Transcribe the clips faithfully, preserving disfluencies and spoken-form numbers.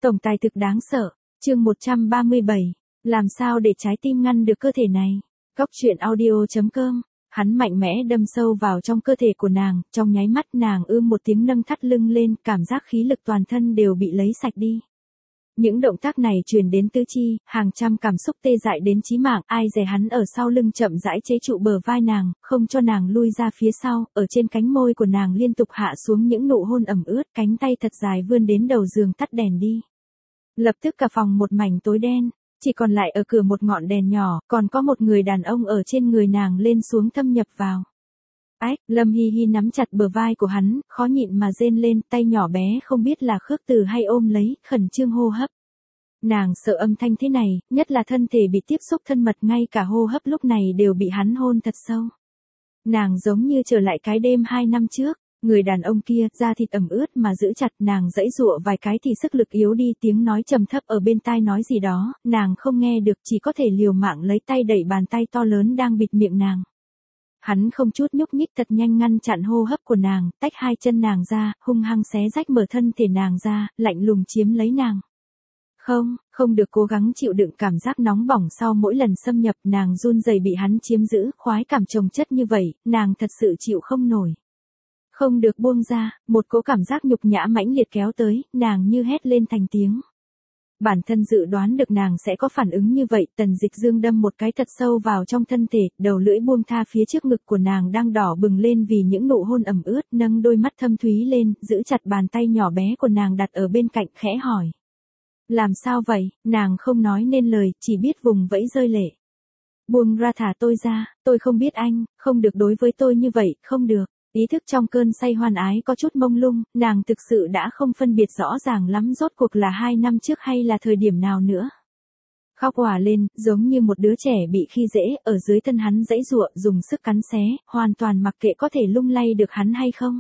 Tổng tài thực đáng sợ, chương một trăm ba mươi bảy, làm sao để trái tim ngăn được cơ thể này? Góc truyện audio chấm com, hắn mạnh mẽ đâm sâu vào trong cơ thể của nàng, trong nháy mắt nàng ưm một tiếng nâng thắt lưng lên, cảm giác khí lực toàn thân đều bị lấy sạch đi. Những động tác này truyền đến tứ chi, hàng trăm cảm xúc tê dại đến chí mạng, ai dè hắn ở sau lưng chậm rãi chế trụ bờ vai nàng, không cho nàng lui ra phía sau, ở trên cánh môi của nàng liên tục hạ xuống những nụ hôn ẩm ướt, cánh tay thật dài vươn đến đầu giường tắt đèn đi. Lập tức cả phòng một mảnh tối đen, chỉ còn lại ở cửa một ngọn đèn nhỏ, còn có một người đàn ông ở trên người nàng lên xuống thâm nhập vào. Ách, Lâm Hi Hi nắm chặt bờ vai của hắn, khó nhịn mà rên lên, tay nhỏ bé không biết là khước từ hay ôm lấy, khẩn trương hô hấp. Nàng sợ âm thanh thế này, nhất là thân thể bị tiếp xúc thân mật, ngay cả hô hấp lúc này đều bị hắn hôn thật sâu. Nàng giống như trở lại cái đêm hai năm trước, người đàn ông kia, da thịt ẩm ướt mà giữ chặt, nàng giãy giụa vài cái thì sức lực yếu đi, tiếng nói trầm thấp ở bên tai nói gì đó, nàng không nghe được, chỉ có thể liều mạng lấy tay đẩy bàn tay to lớn đang bịt miệng nàng. Hắn không chút nhúc nhích, thật nhanh ngăn chặn hô hấp của nàng, tách hai chân nàng ra, hung hăng xé rách mở thân thể nàng ra, lạnh lùng chiếm lấy nàng. Không, không được cố gắng chịu đựng cảm giác nóng bỏng sau mỗi lần xâm nhập, nàng run rẩy bị hắn chiếm giữ, khoái cảm chồng chất như vậy, nàng thật sự chịu không nổi. Không được buông ra, một cỗ cảm giác nhục nhã mãnh liệt kéo tới, nàng như hét lên thành tiếng. Bản thân dự đoán được nàng sẽ có phản ứng như vậy, Tần Dịch Dương đâm một cái thật sâu vào trong thân thể, đầu lưỡi buông tha phía trước ngực của nàng đang đỏ bừng lên vì những nụ hôn ẩm ướt, nâng đôi mắt thâm thúy lên, giữ chặt bàn tay nhỏ bé của nàng đặt ở bên cạnh, khẽ hỏi. Làm sao vậy? Nàng không nói nên lời, chỉ biết vùng vẫy rơi lệ. Buông ra, thả tôi ra, tôi không biết anh, không được đối với tôi như vậy, không được. Ý thức trong cơn say hoan ái có chút mông lung, nàng thực sự đã không phân biệt rõ ràng lắm rốt cuộc là hai năm trước hay là thời điểm nào nữa. Khóc òa lên, giống như một đứa trẻ bị khi dễ, ở dưới thân hắn giãy giụa, dùng sức cắn xé, hoàn toàn mặc kệ có thể lung lay được hắn hay không.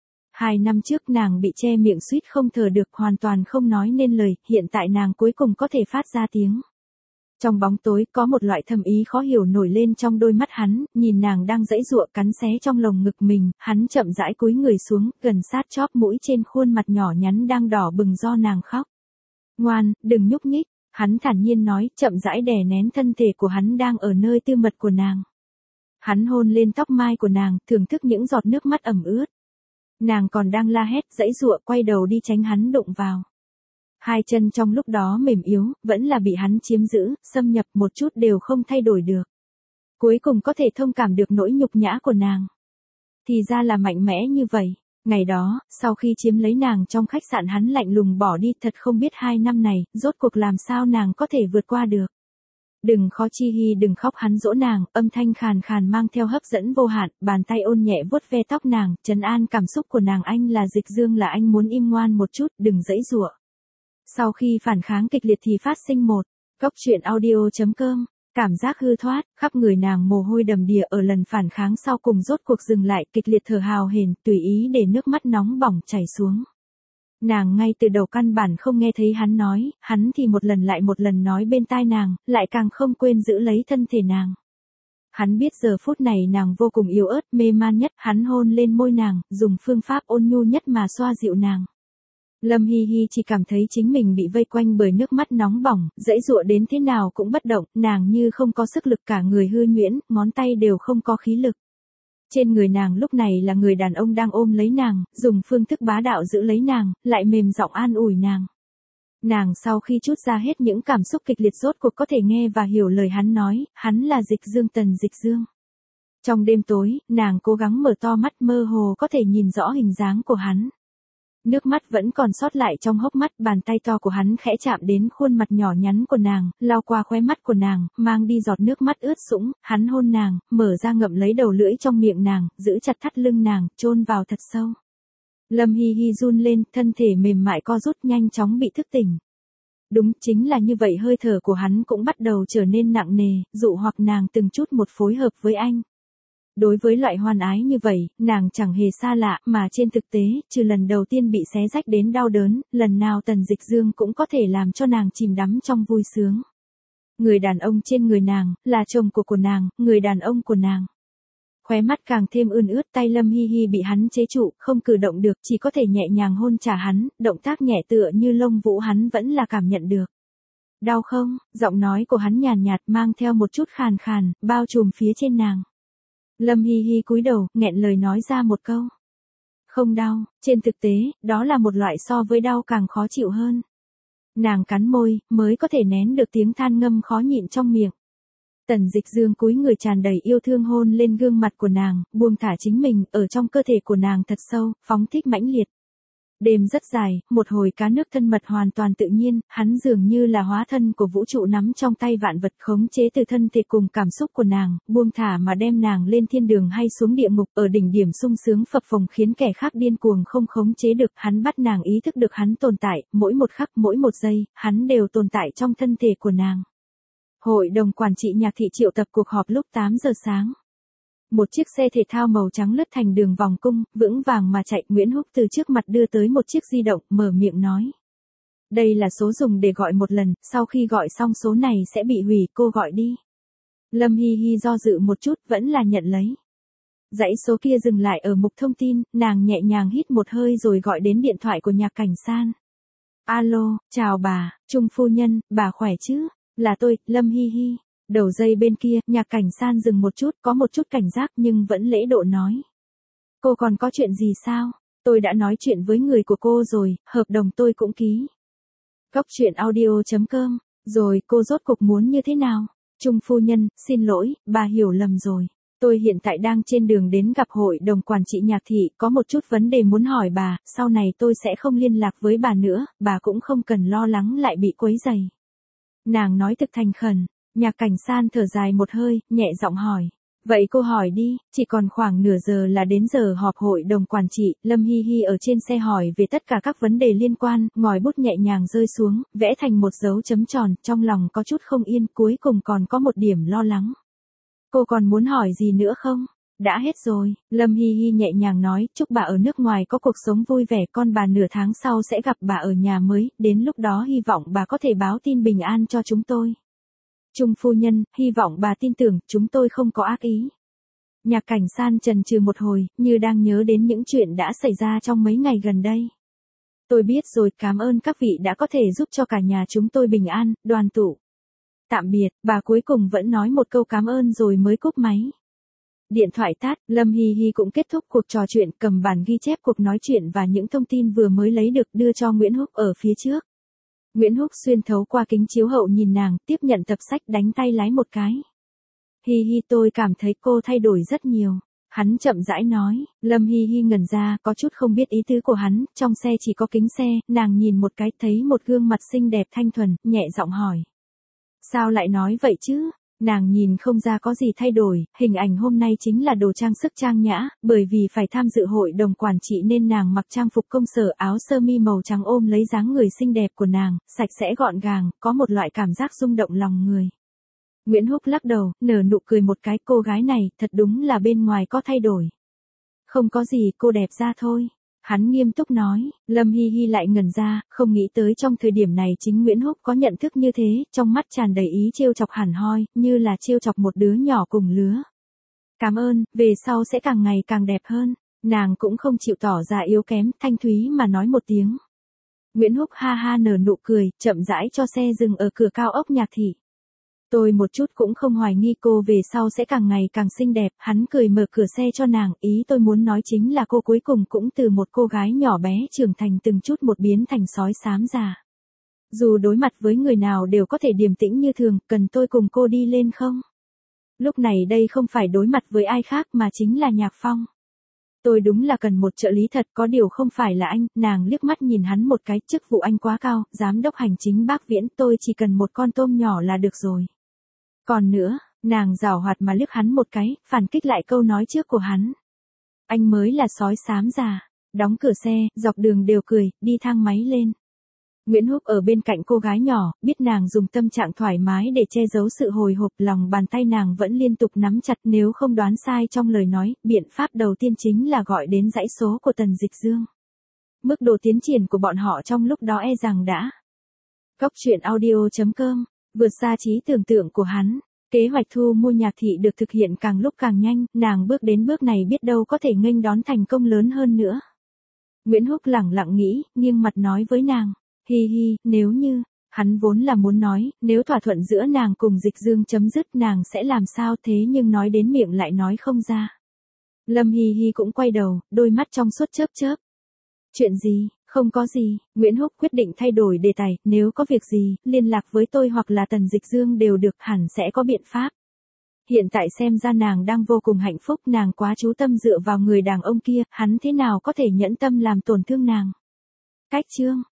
Hai năm trước nàng bị che miệng suýt không thở được, hoàn toàn không nói nên lời, hiện tại nàng cuối cùng có thể phát ra tiếng. Trong bóng tối có một loại thâm ý khó hiểu nổi lên trong đôi mắt hắn, nhìn nàng đang giãy giụa cắn xé trong lồng ngực mình, hắn chậm rãi cúi người xuống, gần sát chóp mũi trên khuôn mặt nhỏ nhắn đang đỏ bừng do nàng khóc. Ngoan, đừng nhúc nhích, hắn thản nhiên nói, chậm rãi đè nén thân thể của hắn đang ở nơi tư mật của nàng. Hắn hôn lên tóc mai của nàng, thưởng thức những giọt nước mắt ẩm ướt. Nàng còn đang la hét, giãy giụa, quay đầu đi tránh hắn đụng vào. Hai chân trong lúc đó mềm yếu, vẫn là bị hắn chiếm giữ, xâm nhập, một chút đều không thay đổi được. Cuối cùng có thể thông cảm được nỗi nhục nhã của nàng. Thì ra là mạnh mẽ như vậy. Ngày đó, sau khi chiếm lấy nàng trong khách sạn, hắn lạnh lùng bỏ đi, thật không biết hai năm này, rốt cuộc làm sao nàng có thể vượt qua được. Đừng khó Chi Hi, đừng khóc, hắn dỗ nàng, âm thanh khàn khàn mang theo hấp dẫn vô hạn, bàn tay ôn nhẹ vuốt ve tóc nàng, trấn an cảm xúc của nàng. Anh là Dịch Dương, là anh muốn im ngoan một chút, đừng giãy giụa. Sau khi phản kháng kịch liệt thì phát sinh một, góc truyện audio chấm com, cảm giác hư thoát, khắp người nàng mồ hôi đầm đìa, ở lần phản kháng sau cùng rốt cuộc dừng lại, kịch liệt thở hào hển, tùy ý để nước mắt nóng bỏng chảy xuống. Nàng ngay từ đầu căn bản không nghe thấy hắn nói, hắn thì một lần lại một lần nói bên tai nàng, lại càng không quên giữ lấy thân thể nàng. Hắn biết giờ phút này nàng vô cùng yếu ớt, mê man nhất, hắn hôn lên môi nàng, dùng phương pháp ôn nhu nhất mà xoa dịu nàng. Lâm Hi Hi chỉ cảm thấy chính mình bị vây quanh bởi nước mắt nóng bỏng, giãy giụa đến thế nào cũng bất động, nàng như không có sức lực, cả người hư nhuyễn, ngón tay đều không có khí lực. Trên người nàng lúc này là người đàn ông đang ôm lấy nàng, dùng phương thức bá đạo giữ lấy nàng, lại mềm giọng an ủi nàng. Nàng sau khi trút ra hết những cảm xúc kịch liệt rốt cuộc có thể nghe và hiểu lời hắn nói, hắn là Dịch Dương, Tần Dịch Dương. Trong đêm tối, nàng cố gắng mở to mắt, mơ hồ có thể nhìn rõ hình dáng của hắn. Nước mắt vẫn còn sót lại trong hốc mắt, bàn tay to của hắn khẽ chạm đến khuôn mặt nhỏ nhắn của nàng, lau qua khóe mắt của nàng, mang đi giọt nước mắt ướt sũng, hắn hôn nàng, mở ra ngậm lấy đầu lưỡi trong miệng nàng, giữ chặt thắt lưng nàng, chôn vào thật sâu. Lâm Hi Hi run lên, thân thể mềm mại co rút, nhanh chóng bị thức tỉnh. Đúng, chính là như vậy, hơi thở của hắn cũng bắt đầu trở nên nặng nề, dụ hoặc nàng từng chút một phối hợp với anh. Đối với loại hoan ái như vậy, nàng chẳng hề xa lạ, mà trên thực tế, trừ lần đầu tiên bị xé rách đến đau đớn, lần nào Tần Dịch Dương cũng có thể làm cho nàng chìm đắm trong vui sướng. Người đàn ông trên người nàng, là chồng của của nàng, người đàn ông của nàng. Khóe mắt càng thêm ươn ướt, tay Lâm Hi Hi bị hắn chế trụ, không cử động được, chỉ có thể nhẹ nhàng hôn trả hắn, động tác nhẹ tựa như lông vũ hắn vẫn là cảm nhận được. Đau không? Giọng nói của hắn nhàn nhạt, mang theo một chút khàn khàn, bao trùm phía trên nàng. Lâm Hi Hi cúi đầu, nghẹn lời nói ra một câu. Không đau, trên thực tế, đó là một loại so với đau càng khó chịu hơn. Nàng cắn môi, mới có thể nén được tiếng than ngâm khó nhịn trong miệng. Tần Dịch Dương cúi người tràn đầy yêu thương hôn lên gương mặt của nàng, buông thả chính mình, ở trong cơ thể của nàng thật sâu, phóng thích mãnh liệt. Đêm rất dài, một hồi cá nước thân mật hoàn toàn tự nhiên, hắn dường như là hóa thân của vũ trụ nắm trong tay vạn vật khống chế từ thân thể cùng cảm xúc của nàng, buông thả mà đem nàng lên thiên đường hay xuống địa ngục, ở đỉnh điểm sung sướng phập phồng khiến kẻ khác điên cuồng không khống chế được, hắn bắt nàng ý thức được hắn tồn tại, mỗi một khắc mỗi một giây, hắn đều tồn tại trong thân thể của nàng. Hội đồng quản trị Nhạc thị triệu tập cuộc họp lúc tám giờ sáng. Một chiếc xe thể thao màu trắng lướt thành đường vòng cung, vững vàng mà chạy. Nguyễn Húc từ trước mặt đưa tới một chiếc di động, mở miệng nói. Đây là số dùng để gọi một lần, sau khi gọi xong số này sẽ bị hủy, cô gọi đi. Lâm Hi Hi do dự một chút, vẫn là nhận lấy. Dãy số kia dừng lại ở mục thông tin, nàng nhẹ nhàng hít một hơi rồi gọi đến điện thoại của Nhạc Cảnh San. Alo, chào bà, Trung phu nhân, bà khỏe chứ? Là tôi, Lâm Hi Hi. Đầu dây bên kia, Nhạc Cảnh San dừng một chút, có một chút cảnh giác nhưng vẫn lễ độ nói. Cô còn có chuyện gì sao? Tôi đã nói chuyện với người của cô rồi, hợp đồng tôi cũng ký. Góc truyện audio chấm com, rồi cô rốt cuộc muốn như thế nào? Trung phu nhân, xin lỗi, bà hiểu lầm rồi. Tôi hiện tại đang trên đường đến gặp hội đồng quản trị Nhạc thị, có một chút vấn đề muốn hỏi bà, sau này tôi sẽ không liên lạc với bà nữa, bà cũng không cần lo lắng lại bị quấy rầy. Nàng nói thực thành khẩn. Nhạc Cảnh San thở dài một hơi, nhẹ giọng hỏi. Vậy cô hỏi đi, chỉ còn khoảng nửa giờ là đến giờ họp hội đồng quản trị. Lâm Hi Hi ở trên xe hỏi về tất cả các vấn đề liên quan, ngòi bút nhẹ nhàng rơi xuống, vẽ thành một dấu chấm tròn, trong lòng có chút không yên, cuối cùng còn có một điểm lo lắng. Cô còn muốn hỏi gì nữa không? Đã hết rồi, Lâm Hi Hi nhẹ nhàng nói, chúc bà ở nước ngoài có cuộc sống vui vẻ, con bà nửa tháng sau sẽ gặp bà ở nhà mới, đến lúc đó hy vọng bà có thể báo tin bình an cho chúng tôi. Trung phu nhân, hy vọng bà tin tưởng, chúng tôi không có ác ý. Nhạc Cảnh San chần chừ một hồi, như đang nhớ đến những chuyện đã xảy ra trong mấy ngày gần đây. Tôi biết rồi, cảm ơn các vị đã có thể giúp cho cả nhà chúng tôi bình an, đoàn tụ. Tạm biệt, bà cuối cùng vẫn nói một câu cảm ơn rồi mới cúp máy. Điện thoại tắt, Lâm Hi Hi cũng kết thúc cuộc trò chuyện, cầm bản ghi chép cuộc nói chuyện và những thông tin vừa mới lấy được đưa cho Nguyễn Húc ở phía trước. Nguyễn Húc xuyên thấu qua kính chiếu hậu nhìn nàng, tiếp nhận tập sách đánh tay lái một cái. Hi Hi, tôi cảm thấy cô thay đổi rất nhiều. Hắn chậm rãi nói, Lâm Hi Hi ngẩn ra, có chút không biết ý tứ của hắn, trong xe chỉ có kính xe, nàng nhìn một cái thấy một gương mặt xinh đẹp thanh thuần, nhẹ giọng hỏi. Sao lại nói vậy chứ? Nàng nhìn không ra có gì thay đổi, hình ảnh hôm nay chính là đồ trang sức trang nhã, bởi vì phải tham dự hội đồng quản trị nên nàng mặc trang phục công sở, áo sơ mi màu trắng ôm lấy dáng người xinh đẹp của nàng, sạch sẽ gọn gàng, có một loại cảm giác rung động lòng người. Nguyễn Húc lắc đầu, nở nụ cười một cái, cô gái này, thật đúng là bên ngoài có thay đổi. Không có gì, cô đẹp ra thôi. Hắn nghiêm túc nói, Lâm Hi Hi lại ngẩn ra, không nghĩ tới trong thời điểm này chính Nguyễn Húc có nhận thức như thế, trong mắt tràn đầy ý trêu chọc hẳn hoi, như là trêu chọc một đứa nhỏ cùng lứa. Cảm ơn, về sau sẽ càng ngày càng đẹp hơn. Nàng cũng không chịu tỏ ra yếu kém, thanh thúy mà nói một tiếng. Nguyễn Húc ha ha nở nụ cười, chậm rãi cho xe dừng ở cửa cao ốc Nhạc thị. Tôi một chút cũng không hoài nghi cô về sau sẽ càng ngày càng xinh đẹp, hắn cười mở cửa xe cho nàng, ý tôi muốn nói chính là cô cuối cùng cũng từ một cô gái nhỏ bé trưởng thành từng chút một biến thành sói xám già. Dù đối mặt với người nào đều có thể điềm tĩnh như thường, cần tôi cùng cô đi lên không? Lúc này đây không phải đối mặt với ai khác mà chính là Nhạc Phong. Tôi đúng là cần một trợ lý thật, có điều không phải là anh. Nàng liếc mắt nhìn hắn một cái, chức vụ anh quá cao, giám đốc hành chính Bác Viễn, tôi chỉ cần một con tôm nhỏ là được rồi. Còn nữa, nàng giảo hoạt mà liếc hắn một cái, phản kích lại câu nói trước của hắn. Anh mới là sói xám già. Đóng cửa xe, dọc đường đều cười, đi thang máy lên. Nguyễn Húc ở bên cạnh cô gái nhỏ, biết nàng dùng tâm trạng thoải mái để che giấu sự hồi hộp, lòng bàn tay nàng vẫn liên tục nắm chặt, nếu không đoán sai trong lời nói, biện pháp đầu tiên chính là gọi đến dãy số của Tần Dịch Dương. Mức độ tiến triển của bọn họ trong lúc đó e rằng đã. Góc truyện audio chấm com, vượt xa trí tưởng tượng của hắn. Kế hoạch thu mua nhạc thị được thực hiện càng lúc càng nhanh, nàng bước đến bước này biết đâu có thể nghênh đón thành công lớn hơn nữa. Nguyễn Húc lẳng lặng nghĩ, nghiêng mặt nói với nàng, hi hi, nếu như, hắn vốn là muốn nói, nếu thỏa thuận giữa nàng cùng Dịch Dương chấm dứt nàng sẽ làm sao thế nhưng nói đến miệng lại nói không ra. Lâm Hi Hi cũng quay đầu, đôi mắt trong suốt chớp chớp. Chuyện gì, không có gì, Nguyễn Húc quyết định thay đổi đề tài, nếu có việc gì, liên lạc với tôi hoặc là Tần Dịch Dương đều được, hẳn sẽ có biện pháp. Hiện tại xem ra nàng đang vô cùng hạnh phúc, nàng quá chú tâm dựa vào người đàn ông kia, hắn thế nào có thể nhẫn tâm làm tổn thương nàng. Cách chương